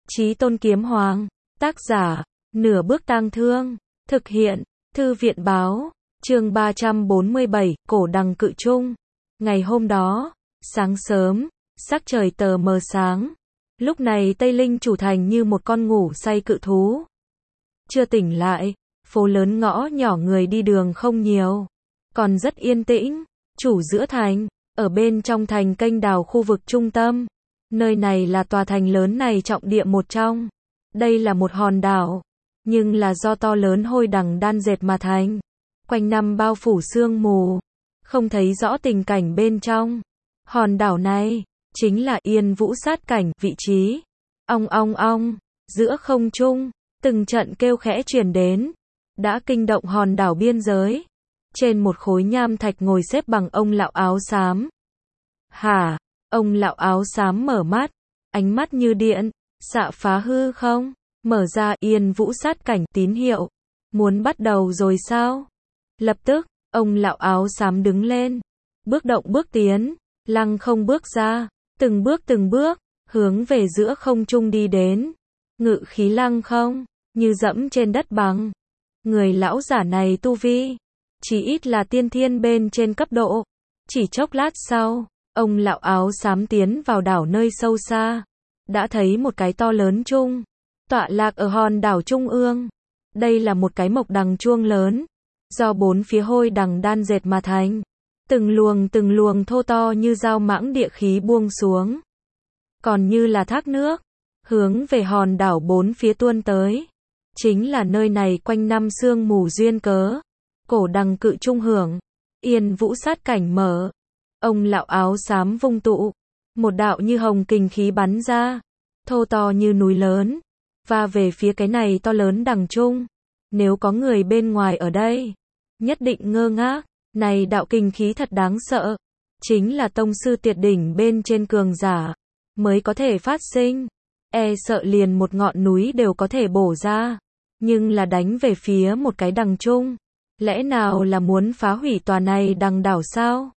Chí Tôn Kiếm Hoàng, tác giả, Nửa Bước Tang Thương, thực hiện, Thư viện Báo, chương 347, Cổ Đằng Cự Trung. Ngày hôm đó, sáng sớm, sắc trời tờ mờ sáng. Lúc này Tây Linh chủ thành như một con ngủ say cự thú. Chưa tỉnh lại, phố lớn ngõ nhỏ người đi đường không nhiều. Còn rất yên tĩnh, chủ giữa thành, ở bên trong thành kênh đào khu vực trung tâm. Nơi này là tòa thành lớn này trọng địa một trong. Đây là một hòn đảo, nhưng là do to lớn hôi đằng đan dệt mà thành. Quanh năm bao phủ sương mù, không thấy rõ tình cảnh bên trong. Hòn đảo này, chính là Yên Vũ sát cảnh, vị trí. Ong ong ong, giữa không trung, từng trận kêu khẽ truyền đến, đã kinh động hòn đảo biên giới. Trên một khối nham thạch ngồi xếp bằng ông lão áo xám. Hả? Ông lão áo xám mở mắt, ánh mắt như điện, xạ phá hư không, mở ra Yên Vũ sát cảnh tín hiệu. Muốn bắt đầu rồi sao? Lập tức, ông lão áo xám đứng lên, bước động bước tiến, lăng không bước ra, từng bước, hướng về giữa không trung đi đến. Ngự khí lăng không, như dẫm trên đất bằng. Người lão giả này tu vi, chỉ ít là tiên thiên bên trên cấp độ. Chỉ chốc lát sau, ông lão áo xám tiến vào đảo nơi sâu xa, đã thấy một cái to lớn chuông, tọa lạc ở hòn đảo trung ương. Đây là một cái mộc đằng chuông lớn, do bốn phía hôi đằng đan dệt mà thành. Từng luồng thô to như dao mãng địa khí buông xuống, còn như là thác nước, hướng về hòn đảo bốn phía tuôn tới. Chính là nơi này quanh năm sương mù duyên cớ. Cổ đằng cự trung hưởng, Yên Vũ sát cảnh mở. Ông lão áo xám vung tụ, một đạo như hồng kình khí bắn ra, thô to như núi lớn, và về phía cái này to lớn đằng trung. Nếu có người bên ngoài ở đây, nhất định ngơ ngác. Này đạo kình khí thật đáng sợ, chính là tông sư tuyệt đỉnh bên trên cường giả mới có thể phát sinh, e sợ liền một ngọn núi đều có thể bổ ra. Nhưng là đánh về phía một cái đằng trung, lẽ nào là muốn phá hủy tòa này đằng đảo sao?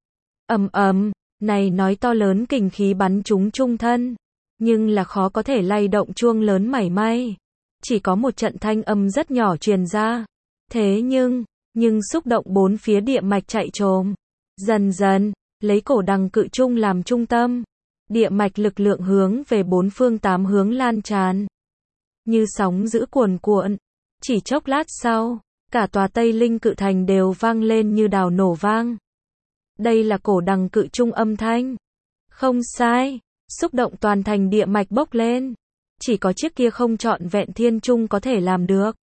Này nói to lớn kình khí bắn trúng trung thân, nhưng là khó có thể lay động chuông lớn mảy may. Chỉ có một trận thanh âm rất nhỏ truyền ra. Thế nhưng xúc động bốn phía địa mạch chạy trồm. Dần dần, lấy cổ đằng cự trung làm trung tâm, địa mạch lực lượng hướng về bốn phương tám hướng lan tràn. Như sóng dữ cuồn cuộn. Chỉ chốc lát sau, cả tòa Tây Linh cự thành đều vang lên như đào nổ vang. Đây là cổ đằng cự trung âm thanh. Không sai, xúc động toàn thành địa mạch bốc lên. Chỉ có chiếc kia không trọn vẹn thiên trung có thể làm được.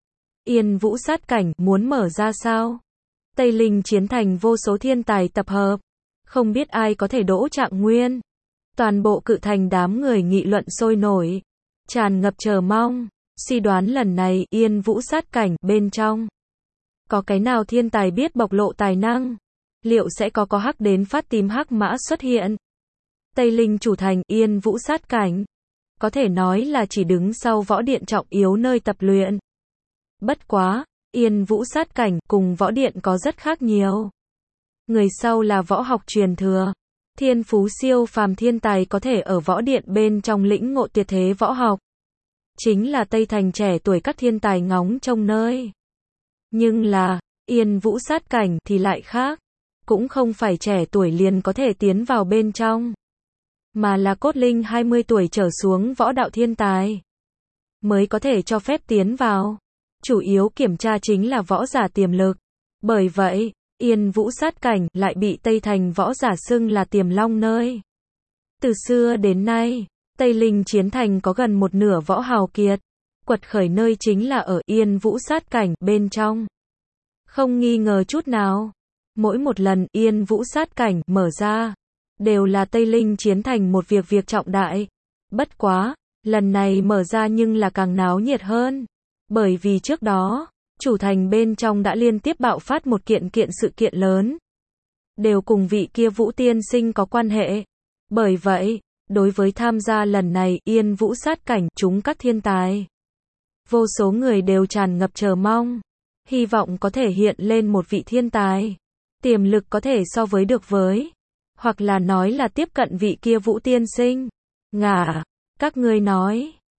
Yên Vũ sát cảnh muốn mở ra sao? Tây Linh chiến thành vô số thiên tài tập hợp, không biết ai có thể đỗ Trạng Nguyên. Toàn bộ cự thành đám người nghị luận sôi nổi, tràn ngập chờ mong, suy đoán lần này Yên Vũ sát cảnh bên trong có cái nào thiên tài biết bộc lộ tài năng, liệu sẽ có hắc đến phát tím hắc mã xuất hiện. Tây Linh chủ thành Yên Vũ sát cảnh, có thể nói là chỉ đứng sau võ điện trọng yếu nơi tập luyện. Bất quá, Yên Vũ sát cảnh cùng võ điện có rất khác nhiều. Người sau là võ học truyền thừa, thiên phú siêu phàm thiên tài có thể ở võ điện bên trong lĩnh ngộ tuyệt thế võ học. Chính là Tây Thành trẻ tuổi các thiên tài ngóng trông nơi. Nhưng là, Yên Vũ sát cảnh thì lại khác. Cũng không phải trẻ tuổi liền có thể tiến vào bên trong, mà là cốt linh 20 tuổi trở xuống võ đạo thiên tài mới có thể cho phép tiến vào. Chủ yếu kiểm tra chính là võ giả tiềm lực. Bởi vậy, Yên Vũ sát cảnh lại bị Tây Thành võ giả xưng là tiềm long nơi. Từ xưa đến nay, Tây Linh chiến thành có gần một nửa võ hào kiệt quật khởi nơi chính là ở Yên Vũ sát cảnh bên trong. Không nghi ngờ chút nào, mỗi một lần Yên Vũ sát cảnh mở ra, đều là Tây Linh chiến thành một việc trọng đại. Bất quá, lần này mở ra nhưng là càng náo nhiệt hơn. Bởi vì trước đó, chủ thành bên trong đã liên tiếp bạo phát một kiện sự kiện lớn, đều cùng vị kia Vũ tiên sinh có quan hệ. Bởi vậy, đối với tham gia lần này Yên Vũ sát cảnh chúng các thiên tài, vô số người đều tràn ngập chờ mong, hy vọng có thể hiện lên một vị thiên tài, tiềm lực có thể so với được với, hoặc là nói là tiếp cận vị kia Vũ tiên sinh. Ngả, các ngươi nói,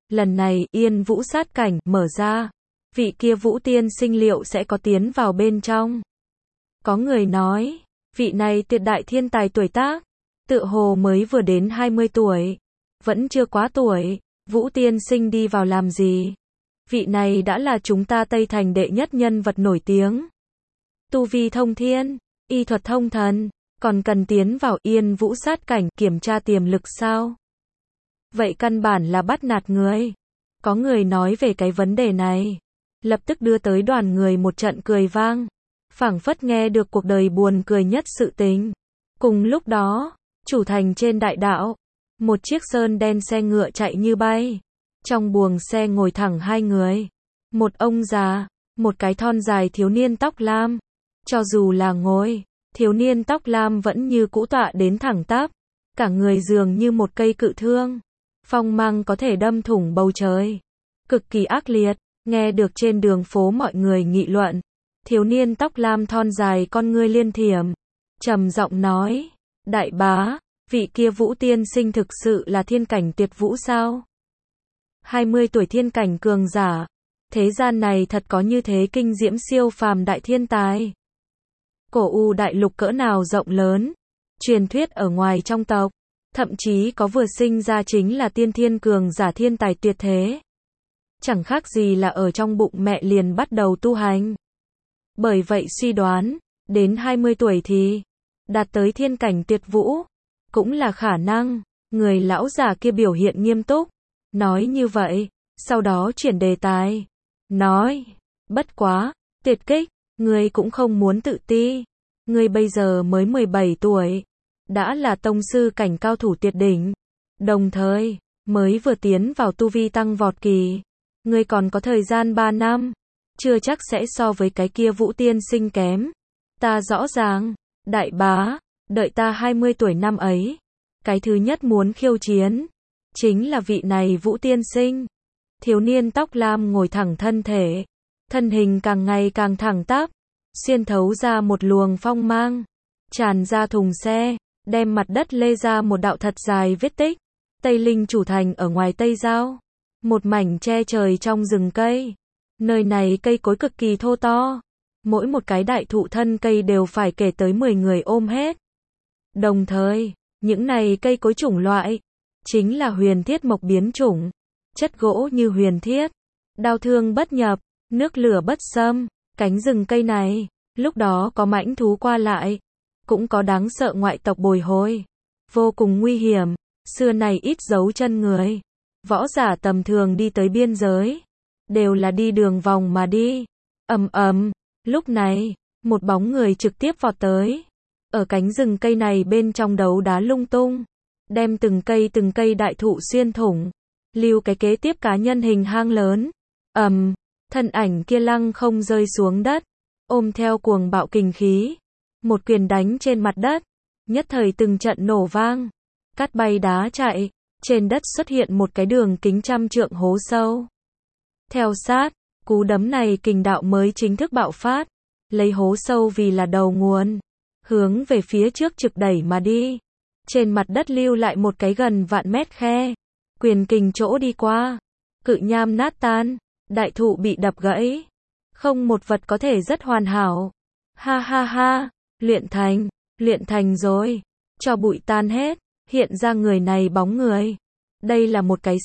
Lần này Yên Vũ sát cảnh mở ra, vị kia Vũ tiên sinh liệu sẽ có tiến vào bên trong. Có người nói, vị này tuyệt đại thiên tài tuổi tác, tựa hồ mới vừa đến 20 tuổi, vẫn chưa quá tuổi, Vũ tiên sinh đi vào làm gì? Vị này đã là chúng ta Tây Thành đệ nhất nhân vật nổi tiếng. Tu vi thông thiên, y thuật thông thần, còn cần tiến vào Yên Vũ sát cảnh kiểm tra tiềm lực sao? Vậy căn bản là bắt nạt người. Có người nói về cái vấn đề này, lập tức đưa tới đoàn người một trận cười vang, phảng phất nghe được cuộc đời buồn cười nhất sự tình. Cùng lúc đó, chủ thành trên đại đạo, một chiếc sơn đen xe ngựa chạy như bay. Trong buồng xe ngồi thẳng hai người, một ông già, một cái thon dài thiếu niên tóc lam. Cho dù là ngồi, thiếu niên tóc lam vẫn như cũ tọa đến thẳng tắp, cả người dường như một cây cự thương, phong mang có thể đâm thủng bầu trời, cực kỳ ác liệt. Nghe được trên đường phố mọi người nghị luận, thiếu niên tóc lam thon dài con ngươi liên thiểm, trầm giọng nói, đại bá, vị kia Vũ tiên sinh thực sự là thiên cảnh tuyệt vũ sao? 20 tuổi thiên cảnh cường giả, thế gian này thật có như thế kinh diễm siêu phàm đại thiên tài. Cổ U đại lục cỡ nào rộng lớn, truyền thuyết ở ngoài trong tộc, thậm chí có vừa sinh ra chính là tiên thiên cường giả thiên tài tuyệt thế. Chẳng khác gì là ở trong bụng mẹ liền bắt đầu tu hành. Bởi vậy suy đoán, đến 20 tuổi thì đạt tới thiên cảnh tuyệt vũ, cũng là khả năng. Người lão già kia biểu hiện nghiêm túc, nói như vậy, sau đó chuyển đề tài, nói, bất quá, tuyệt kích, ngươi cũng không muốn tự ti, ngươi bây giờ mới 17 tuổi, đã là tông sư cảnh cao thủ tuyệt đỉnh, đồng thời, mới vừa tiến vào tu vi tăng vọt kỳ, ngươi còn có thời gian 3 năm, chưa chắc sẽ so với cái kia Vũ tiên sinh kém. Ta rõ ràng, đại bá, đợi ta 20 tuổi năm ấy, cái thứ nhất muốn khiêu chiến, chính là vị này Vũ tiên sinh. Thiếu niên tóc lam ngồi thẳng thân thể, thân hình càng ngày càng thẳng tắp, xuyên thấu ra một luồng phong mang, tràn ra thùng xe, đem mặt đất lê ra một đạo thật dài vết tích. Tây Linh chủ thành ở ngoài Tây Giao, một mảnh che trời trong rừng cây. Nơi này cây cối cực kỳ thô to, mỗi một cái đại thụ thân cây đều phải kể tới 10 người ôm hết. Đồng thời, những này cây cối chủng loại, chính là huyền thiết mộc biến chủng, chất gỗ như huyền thiết, đao thương bất nhập, nước lửa bất xâm. Cánh rừng cây này, lúc đó có mãnh thú qua lại, cũng có đáng sợ ngoại tộc bồi hồi, vô cùng nguy hiểm, xưa này ít dấu chân người. Võ giả tầm thường đi tới biên giới, đều là đi đường vòng mà đi. Ầm ầm, lúc này, một bóng người trực tiếp vọt tới. Ở cánh rừng cây này bên trong đấu đá lung tung, đem từng cây đại thụ xuyên thủng, lưu cái kế tiếp cá nhân hình hang lớn. Thân ảnh kia lăng không rơi xuống đất, ôm theo cuồng bạo kình khí, một quyền đánh trên mặt đất, nhất thời từng trận nổ vang, cát bay đá chạy, trên đất xuất hiện một cái đường kính 100 trượng hố sâu. Theo sát, cú đấm này kình đạo mới chính thức bạo phát, lấy hố sâu vì là đầu nguồn, hướng về phía trước trực đẩy mà đi. Trên mặt đất lưu lại một cái gần vạn mét khe, quyền kình chỗ đi qua, cự nham nát tan, đại thụ bị đập gãy, không một vật có thể rất hoàn hảo. Ha ha ha, luyện thành rồi, cho bụi tan hết, hiện ra người này bóng người. Đây là một cái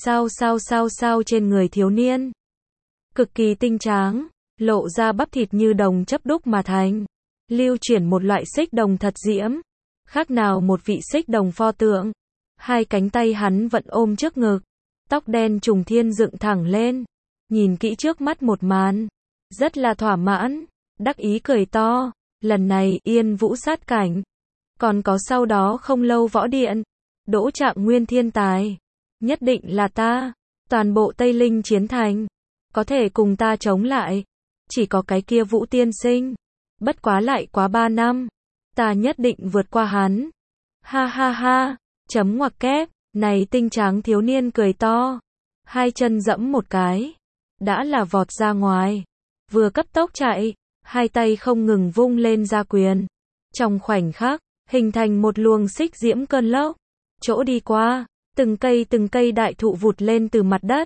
sao trên người thiếu niên, cực kỳ tinh tráng, lộ ra bắp thịt như đồng chấp đúc mà thành, lưu chuyển một loại xích đồng thật diễm, khác nào một vị xích đồng pho tượng. Hai cánh tay hắn vẫn ôm trước ngực, tóc đen trùng thiên dựng thẳng lên, nhìn kỹ trước mắt một màn, rất là thỏa mãn, đắc ý cười to. Lần này Yên Vũ sát cảnh, còn có sau đó không lâu võ điện, đỗ trạng nguyên thiên tài, nhất định là ta. Toàn bộ Tây Linh chiến thành, có thể cùng ta chống lại, chỉ có cái kia Vũ tiên sinh. Bất quá lại quá 3 năm, ta nhất định vượt qua hắn. Ha ha ha, chấm ngoặc kép, này tinh tráng thiếu niên cười to, hai chân dẫm một cái, đã là vọt ra ngoài, vừa cấp tốc chạy, hai tay không ngừng vung lên ra quyền. Trong khoảnh khắc, hình thành một luồng xích diễm cơn lốc, chỗ đi qua, từng cây đại thụ vụt lên từ mặt đất,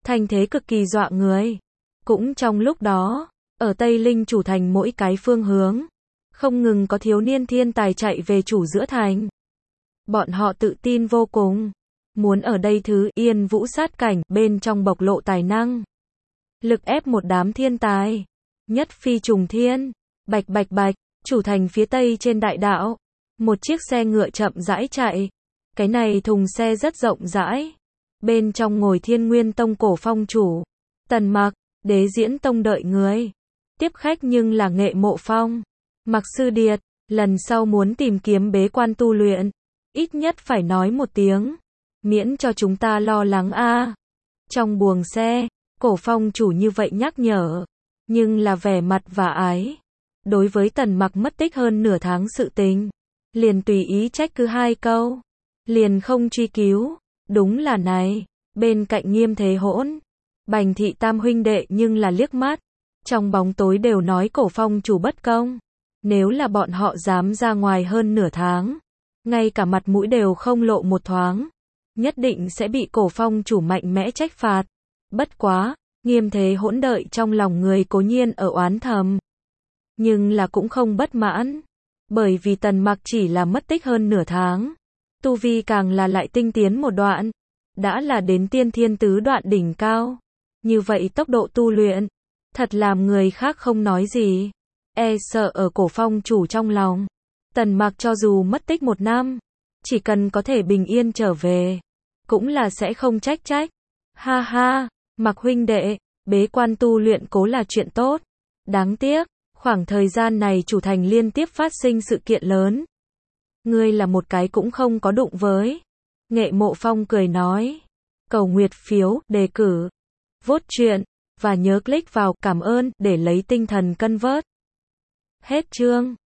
thành thế cực kỳ dọa người. Cũng trong lúc đó, ở Tây Linh chủ thành mỗi cái phương hướng, không ngừng có thiếu niên thiên tài chạy về chủ giữa thành. Bọn họ tự tin vô cùng, muốn ở đây thứ Yên Vũ sát cảnh bên trong bộc lộ tài năng. Lực ép một đám thiên tài. Nhất phi trùng thiên, bạch bạch bạch, chủ thành phía tây trên đại đạo. Một chiếc xe ngựa chậm rãi chạy. Cái này thùng xe rất rộng rãi. Bên trong ngồi Thiên Nguyên Tông cổ phong chủ. Tần Mặc, Đế Diễn Tông đợi người. Tiếp khách nhưng là Nghệ Mộ Phong. Mặc Sư Điệt, lần sau muốn tìm kiếm bế quan tu luyện. Ít nhất phải nói một tiếng. Miễn cho chúng ta lo lắng a. Trong buồng xe, cổ phong chủ như vậy nhắc nhở. Nhưng là vẻ mặt và ái. Đối với Tần Mặc mất tích hơn nửa tháng sự tình. Liền tùy ý trách cứ 2 câu. Liền không truy cứu. Đúng là này. Bên cạnh Nghiêm Thế Hỗn. Bành Thị Tam huynh đệ nhưng là liếc mắt. Trong bóng tối đều nói cổ phong chủ bất công. Nếu là bọn họ dám ra ngoài hơn nửa tháng. Ngay cả mặt mũi đều không lộ một thoáng. Nhất định sẽ bị cổ phong chủ mạnh mẽ trách phạt. Bất quá, Nghiêm Thế Hỗn đợi trong lòng người cố nhiên ở oán thầm. Nhưng là cũng không bất mãn. Bởi vì Tần Mặc chỉ là mất tích hơn nửa tháng. Tu vi càng là lại tinh tiến một đoạn. Đã là đến tiên thiên tứ đoạn đỉnh cao. Như vậy tốc độ tu luyện. Thật làm người khác không nói gì. E sợ ở cổ phong chủ trong lòng. Tần Mặc cho dù mất tích 1 năm. Chỉ cần có thể bình yên trở về. Cũng là sẽ không trách trách. Ha ha, Mặc huynh đệ, bế quan tu luyện cố là chuyện tốt. Đáng tiếc, khoảng thời gian này chủ thành liên tiếp phát sinh sự kiện lớn. Ngươi là một cái cũng không có đụng với. Nghệ Mộ Phong cười nói. Cầu nguyệt phiếu, đề cử, vote chuyện, và nhớ click vào cảm ơn để lấy tinh thần cân vớt. Hết chương.